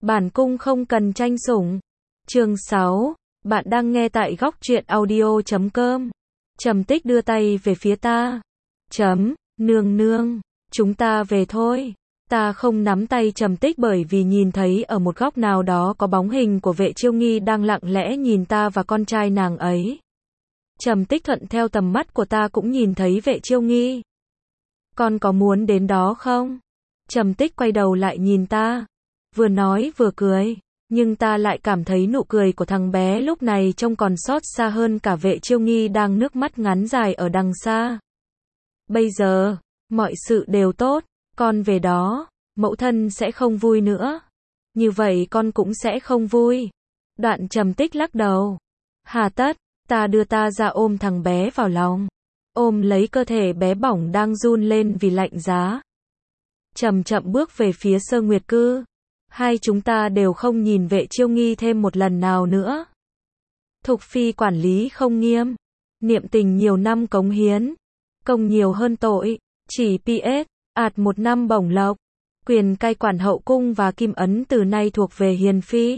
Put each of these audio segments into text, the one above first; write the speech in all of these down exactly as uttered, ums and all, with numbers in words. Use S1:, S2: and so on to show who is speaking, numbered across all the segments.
S1: Bản cung không cần tranh sủng. Chương sáu. Bạn đang nghe tại góc truyện audio chấm com. Trầm Tích đưa tay về phía ta. Chấm, nương nương, chúng ta về thôi. Ta không nắm tay Trầm Tích bởi vì nhìn thấy ở một góc nào đó có bóng hình của Vệ Chiêu Nghi đang lặng lẽ nhìn ta và con trai nàng ấy. Trầm Tích thuận theo tầm mắt của ta cũng nhìn thấy Vệ Chiêu Nghi. Con có muốn đến đó không? Trầm Tích quay đầu lại nhìn ta, vừa nói vừa cười, nhưng ta lại cảm thấy nụ cười của thằng bé lúc này trông còn xót xa hơn cả Vệ Chiêu Nghi đang nước mắt ngắn dài ở đằng xa. Bây giờ, mọi sự đều tốt, con về đó, mẫu thân sẽ không vui nữa. Như vậy con cũng sẽ không vui. Đoạn Trầm Tích lắc đầu. Hà tất, ta đưa ta ra ôm thằng bé vào lòng. Ôm lấy cơ thể bé bỏng đang run lên vì lạnh giá. Chậm chậm bước về phía Sơ Nguyệt Cư. Hai chúng ta đều không nhìn Vệ Chiêu Nghi thêm một lần nào nữa. Thục Phi quản lý không nghiêm. Niệm tình nhiều năm cống hiến. Công nhiều hơn tội. Chỉ pê ét, ạt một năm bổng lộc. Quyền cai quản hậu cung và kim ấn từ nay thuộc về Hiền Phi.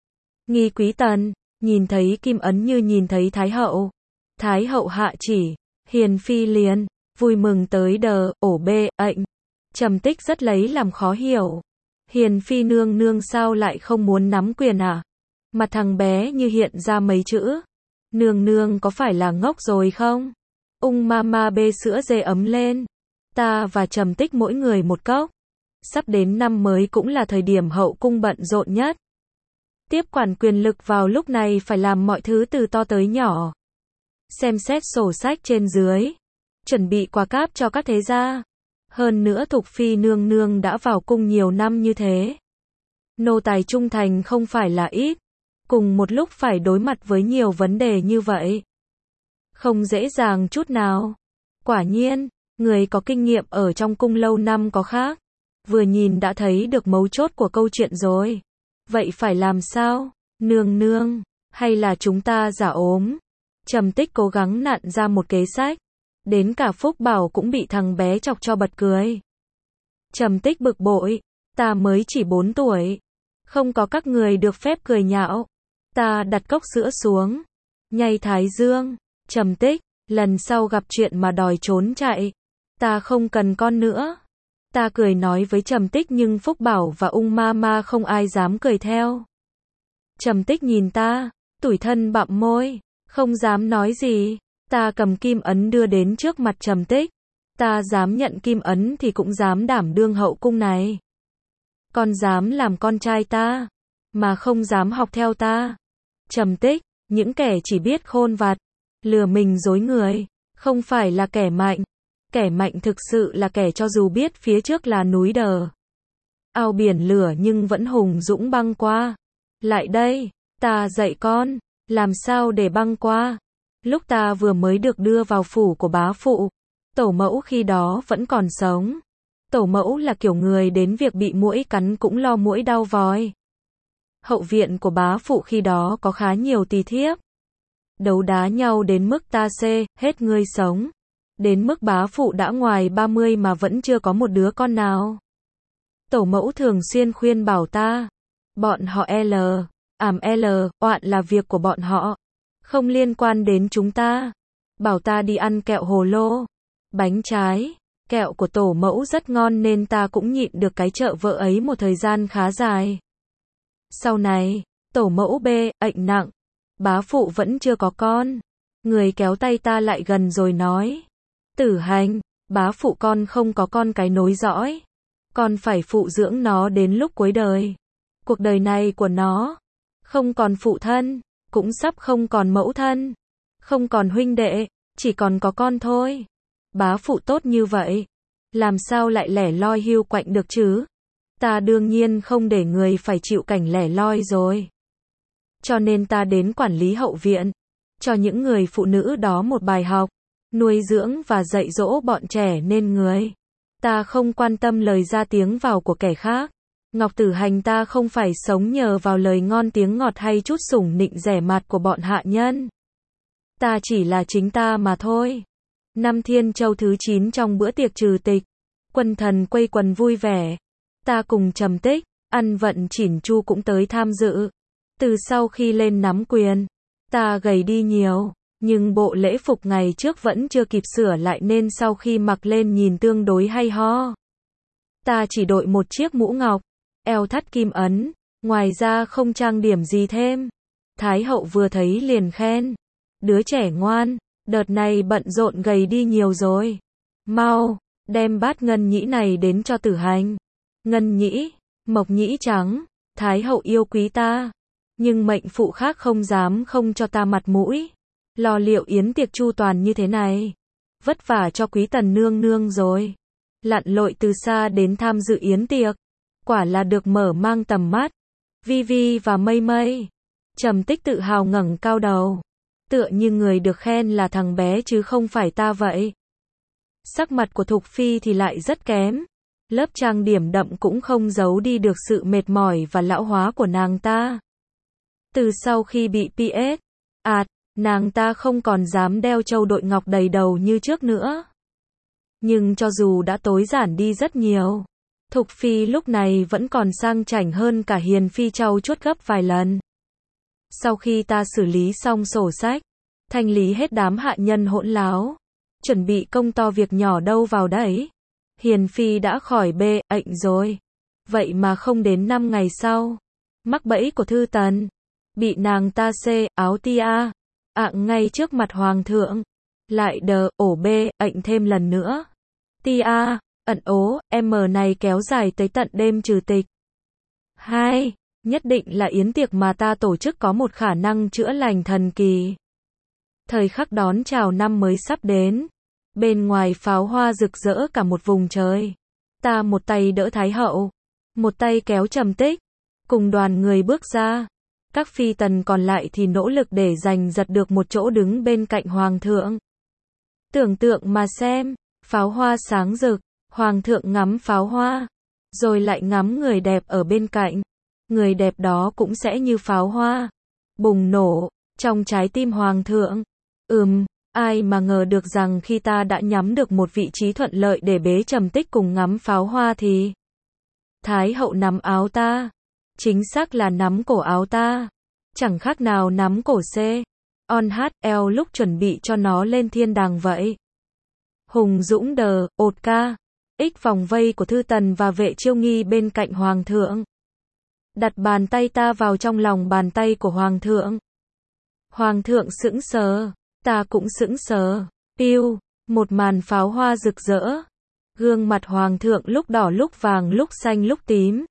S1: Nghi Quý Tần, nhìn thấy kim ấn như nhìn thấy Thái Hậu. Thái Hậu hạ chỉ, Hiền Phi liền, vui mừng tới đờ, ổ bê, ệnh. Trầm Tích rất lấy làm khó hiểu. Hiền Phi nương nương sao lại không muốn nắm quyền à? Mặt thằng bé như hiện ra mấy chữ. Nương nương có phải là ngốc rồi không? Ung mama bê sữa dê ấm lên. Ta và Trầm Tích mỗi người một cốc. Sắp đến năm mới cũng là thời điểm hậu cung bận rộn nhất. Tiếp quản quyền lực vào lúc này phải làm mọi thứ từ to tới nhỏ. Xem xét sổ sách trên dưới. Chuẩn bị quà cáp cho các thế gia. Hơn nữa Thục Phi nương nương đã vào cung nhiều năm như thế. Nô tài trung thành không phải là ít. Cùng một lúc phải đối mặt với nhiều vấn đề như vậy. Không dễ dàng chút nào. Quả nhiên, người có kinh nghiệm ở trong cung lâu năm có khác. Vừa nhìn đã thấy được mấu chốt của câu chuyện rồi. Vậy phải làm sao? Nương nương, hay là chúng ta giả ốm? Trầm Tích cố gắng nặn ra một kế sách. Đến cả Phúc Bảo cũng bị thằng bé chọc cho bật cười. Trầm Tích bực bội, ta mới chỉ bốn tuổi. Không có các người được phép cười nhạo. Ta đặt cốc sữa xuống. Nhay thái dương. Trầm Tích, lần sau gặp chuyện mà đòi trốn chạy. Ta không cần con nữa. Ta cười nói với Trầm Tích nhưng Phúc Bảo và Ung Mama không ai dám cười theo. Trầm Tích nhìn ta, tủi thân bặm môi, không dám nói gì. Ta cầm kim ấn đưa đến trước mặt Trầm Tích. Ta dám nhận kim ấn thì cũng dám đảm đương hậu cung này. Con dám làm con trai ta, mà không dám học theo ta. Trầm Tích, những kẻ chỉ biết khôn vặt, lừa mình dối người, không phải là kẻ mạnh. Kẻ mạnh thực sự là kẻ cho dù biết phía trước là núi đờ, ao biển lửa nhưng vẫn hùng dũng băng qua. Lại đây, ta dạy con, làm sao để băng qua. Lúc ta vừa mới được đưa vào phủ của bá phụ, tổ mẫu khi đó vẫn còn sống. Tổ mẫu là kiểu người đến việc bị muỗi cắn cũng lo muỗi đau vòi. Hậu viện của bá phụ khi đó có khá nhiều tỳ thiếp. Đấu đá nhau đến mức ta xê, hết ngươi sống. Đến mức bá phụ đã ngoài ba mươi mà vẫn chưa có một đứa con nào. Tổ mẫu thường xuyên khuyên bảo ta. Bọn họ L, ảm L, oạn là việc của bọn họ. Không liên quan đến chúng ta. Bảo ta đi ăn kẹo hồ lô, bánh trái. Kẹo của tổ mẫu rất ngon nên ta cũng nhịn được cái chợ vợ ấy một thời gian khá dài. Sau này, tổ mẫu bê, ệnh nặng. Bá phụ vẫn chưa có con. Người kéo tay ta lại gần rồi nói. Tử Hành, bá phụ con không có con cái nối dõi. Con phải phụ dưỡng nó đến lúc cuối đời. Cuộc đời này của nó, không còn phụ thân, cũng sắp không còn mẫu thân, không còn huynh đệ, chỉ còn có con thôi. Bá phụ tốt như vậy, làm sao lại lẻ loi hiu quạnh được chứ? Ta đương nhiên không để người phải chịu cảnh lẻ loi rồi. Cho nên ta đến quản lý hậu viện, cho những người phụ nữ đó một bài học, nuôi dưỡng và dạy dỗ bọn trẻ nên người. Ta không quan tâm lời ra tiếng vào của kẻ khác. Ngọc Tử Hành ta không phải sống nhờ vào lời ngon tiếng ngọt hay chút sủng nịnh rẻ mạt của bọn hạ nhân. Ta chỉ là chính ta mà thôi. Năm Thiên Châu thứ chín trong bữa tiệc trừ tịch, quần thần quây quần vui vẻ. Ta cùng Trầm Tích, Ăn vận chỉn chu cũng tới tham dự. Từ sau khi lên nắm quyền, ta gầy đi nhiều, nhưng bộ lễ phục ngày trước vẫn chưa kịp sửa lại nên sau khi mặc lên nhìn tương đối hay ho. Ta chỉ đội một chiếc mũ ngọc, eo thắt kim ấn, ngoài ra không trang điểm gì thêm. Thái hậu vừa thấy liền khen. Đứa trẻ ngoan, đợt này bận rộn gầy đi nhiều rồi. Mau, đem bát ngân nhĩ này đến cho tử hành. Ngân nhĩ, mộc nhĩ trắng, Thái hậu yêu quý ta. Nhưng mệnh phụ khác không dám không cho ta mặt mũi. Lo liệu yến tiệc chu toàn như thế này. Vất vả cho quý tần nương nương rồi. Lặn lội từ xa đến tham dự yến tiệc. Quả là được mở mang tầm mắt. Vi Vi và Mây Mây. Trầm Tích tự hào ngẩng cao đầu. Tựa như người được khen là thằng bé chứ không phải ta vậy. Sắc mặt của Thục Phi thì lại rất kém. Lớp trang điểm đậm cũng không giấu đi được sự mệt mỏi và lão hóa của nàng ta. Từ sau khi bị pê ét, ạt, nàng ta không còn dám đeo châu đội ngọc đầy đầu như trước nữa. Nhưng cho dù đã tối giản đi rất nhiều, Thục Phi lúc này vẫn còn sang chảnh hơn cả Hiền Phi trau chuốt gấp vài lần. Sau khi ta xử lý xong sổ sách, thanh lý hết đám hạ nhân hỗn láo, chuẩn bị công to việc nhỏ đâu vào đấy, Hiền Phi đã khỏi bê ệnh rồi. Vậy mà không đến năm ngày sau, mắc bẫy của Thư Tần, bị nàng ta xê áo tia, ạng ngay trước mặt hoàng thượng, lại đờ ổ bê ệnh thêm lần nữa. Tia, ẩn ố, em này kéo dài tới tận đêm trừ tịch. Hai, nhất định là yến tiệc mà ta tổ chức có một khả năng chữa lành thần kỳ. Thời khắc đón chào năm mới sắp đến, bên ngoài pháo hoa rực rỡ cả một vùng trời. Ta một tay đỡ Thái hậu, một tay kéo Trầm Tích, cùng đoàn người bước ra. Các phi tần còn lại thì nỗ lực để giành giật được một chỗ đứng bên cạnh hoàng thượng. Tưởng tượng mà xem, pháo hoa sáng rực, hoàng thượng ngắm pháo hoa, rồi lại ngắm người đẹp ở bên cạnh. Người đẹp đó cũng sẽ như pháo hoa, bùng nổ, trong trái tim hoàng thượng. Ừm, ai mà ngờ được rằng khi ta đã nhắm được một vị trí thuận lợi để bế Trầm Tích cùng ngắm pháo hoa thì Thái hậu nắm áo ta. Chính xác là nắm cổ áo ta. Chẳng khác nào nắm cổ C. On hát eo lúc chuẩn bị cho nó lên thiên đàng vậy. Hùng dũng đờ, ột ca. Ích vòng vây của Thư Tần và Vệ Chiêu Nghi bên cạnh hoàng thượng. Đặt bàn tay ta vào trong lòng bàn tay của hoàng thượng. Hoàng thượng sững sờ, ta cũng sững sờ. Piu, một màn pháo hoa rực rỡ. Gương mặt hoàng thượng lúc đỏ lúc vàng lúc xanh lúc tím.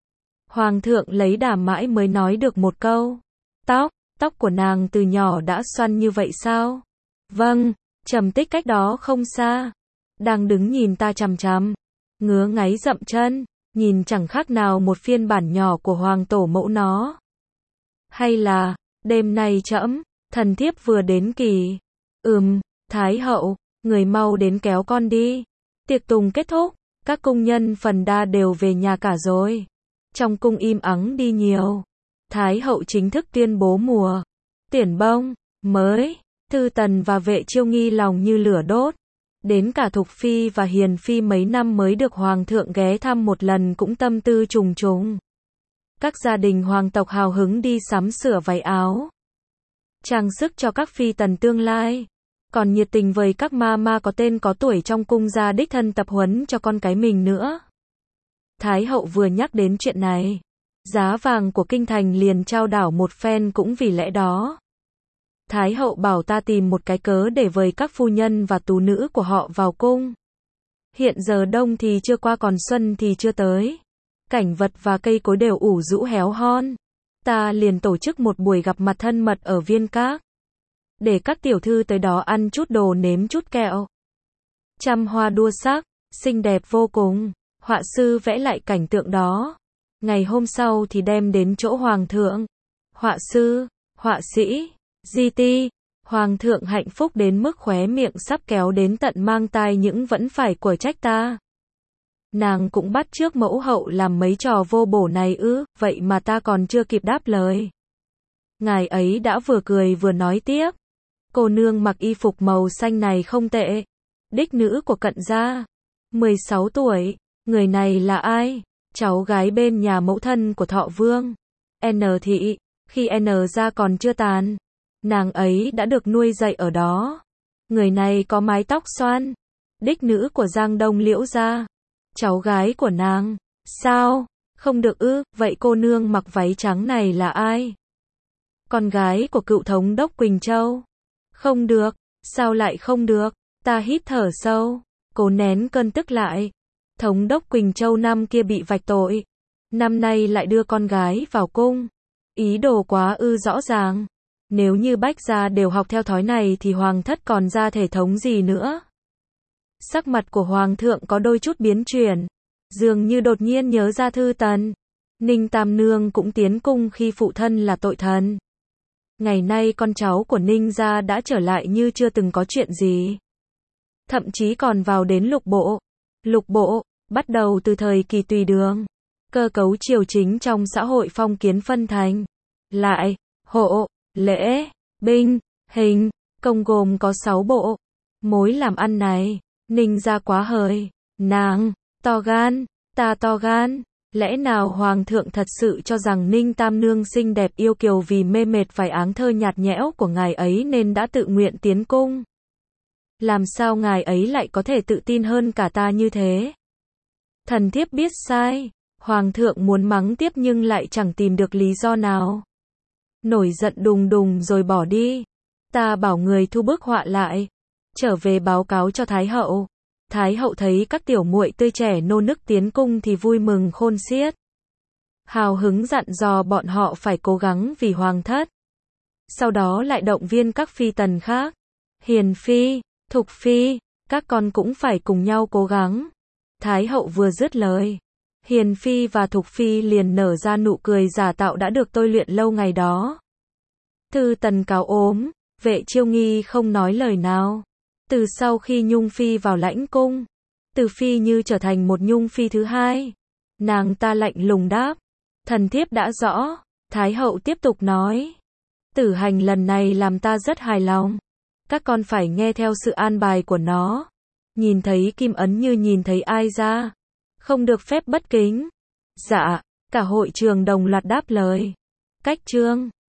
S1: Hoàng thượng lấy đà mãi mới nói được một câu. Tóc, tóc của nàng từ nhỏ đã xoăn như vậy sao? Vâng, Trầm Tích cách đó không xa. Đang đứng nhìn ta chằm chằm. Ngứa ngáy dậm chân, nhìn chẳng khác nào một phiên bản nhỏ của hoàng tổ mẫu nó. Hay là, đêm nay trẫm, thần thiếp vừa đến kỳ. Ừm, Thái hậu, người mau đến kéo con đi. Tiệc tùng kết thúc, các cung nhân phần đa đều về nhà cả rồi. Trong cung im ắng đi nhiều. Thái hậu chính thức tuyên bố mùa tuyển bông mới. Thư Tần và Vệ Chiêu Nghi lòng như lửa đốt. Đến cả Thục Phi và Hiền Phi mấy năm mới được hoàng thượng ghé thăm một lần cũng tâm tư trùng trùng. Các gia đình hoàng tộc hào hứng đi sắm sửa váy áo, trang sức cho các phi tần tương lai. Còn nhiệt tình với các ma ma có tên có tuổi trong cung ra đích thân tập huấn cho con cái mình nữa. Thái hậu vừa nhắc đến chuyện này, giá vàng của kinh thành liền trao đảo một phen cũng vì lẽ đó. Thái hậu bảo ta tìm một cái cớ để vời các phu nhân và tú nữ của họ vào cung. Hiện giờ đông thì chưa qua còn xuân thì chưa tới. Cảnh vật và cây cối đều ủ rũ héo hon. Ta liền tổ chức một buổi gặp mặt thân mật ở Viên Các. Để các tiểu thư tới đó ăn chút đồ nếm chút kẹo. Trăm hoa đua sắc, xinh đẹp vô cùng. Họa sư vẽ lại cảnh tượng đó. Ngày hôm sau thì đem đến chỗ hoàng thượng. Họa sư, họa sĩ, di ti. Hoàng thượng hạnh phúc đến mức khóe miệng sắp kéo đến tận mang tai những vẫn phải quở trách ta. Nàng cũng bắt chước mẫu hậu làm mấy trò vô bổ này ư, vậy mà ta còn chưa kịp đáp lời. Ngài ấy đã vừa cười vừa nói tiếp. Cô nương mặc y phục màu xanh này không tệ. Đích nữ của Cận gia. mười sáu tuổi. Người này là ai? cháu gái bên nhà mẫu thân của Thọ Vương, N thị, khi N gia còn chưa tàn, nàng ấy đã được nuôi dạy ở đó. Người này có mái tóc xoăn, đích nữ của Giang Đông Liễu gia, cháu gái của nàng. Sao? Không được ư? Vậy cô nương mặc váy trắng này là ai? Con gái của cựu thống đốc Quỳnh Châu. Không được. Sao lại không được? Ta hít thở sâu, cố nén cơn tức lại. Thống đốc Quỳnh Châu năm kia bị vạch tội, năm nay lại đưa con gái vào cung. Ý đồ quá ư rõ ràng. Nếu như Bách gia đều học theo thói này thì hoàng thất còn ra thể thống gì nữa? Sắc mặt của hoàng thượng có đôi chút biến chuyển, dường như đột nhiên nhớ ra Thư Tần. Ninh Tam Nương cũng tiến cung khi phụ thân là tội thần. Ngày nay con cháu của Ninh gia đã trở lại như chưa từng có chuyện gì. Thậm chí còn vào đến lục bộ. Lục bộ, bắt đầu từ thời kỳ tùy đường. Cơ cấu triều chính trong xã hội phong kiến phân thành lại, hộ, lễ, binh, hình, công gồm có sáu bộ. Mối làm ăn này, Ninh gia quá hời, nàng, to gan, ta to gan. Lẽ nào hoàng thượng thật sự cho rằng Ninh Tam Nương xinh đẹp yêu kiều vì mê mệt vài áng thơ nhạt nhẽo của ngài ấy nên đã tự nguyện tiến cung? Làm sao ngài ấy lại có thể tự tin hơn cả ta như thế? Thần thiếp biết sai. Hoàng thượng muốn mắng tiếp nhưng lại chẳng tìm được lý do nào. Nổi giận đùng đùng rồi bỏ đi. Ta bảo người thu bức họa lại, trở về báo cáo cho Thái hậu. Thái hậu thấy các tiểu muội tươi trẻ nô nức tiến cung thì vui mừng khôn xiết. Hào hứng dặn dò bọn họ phải cố gắng vì hoàng thất. Sau đó lại động viên các phi tần khác. Hiền phi, Thục phi, các con cũng phải cùng nhau cố gắng. Thái hậu vừa dứt lời, Hiền phi và Thục phi liền nở ra nụ cười giả tạo đã được tôi luyện lâu ngày đó. Thư Tần cáo ốm, Vệ Chiêu Nghi không nói lời nào. Từ sau khi Nhung phi vào lãnh cung, Từ phi như trở thành một Nhung phi thứ hai. Nàng ta lạnh lùng đáp, thần thiếp đã rõ. Thái hậu tiếp tục nói, Tử hành lần này làm ta rất hài lòng. Các con phải nghe theo sự an bài của nó. Nhìn thấy kim ấn như nhìn thấy ai ra, không được phép bất kính. Dạ, cả hội trường đồng loạt đáp lời. Cách chương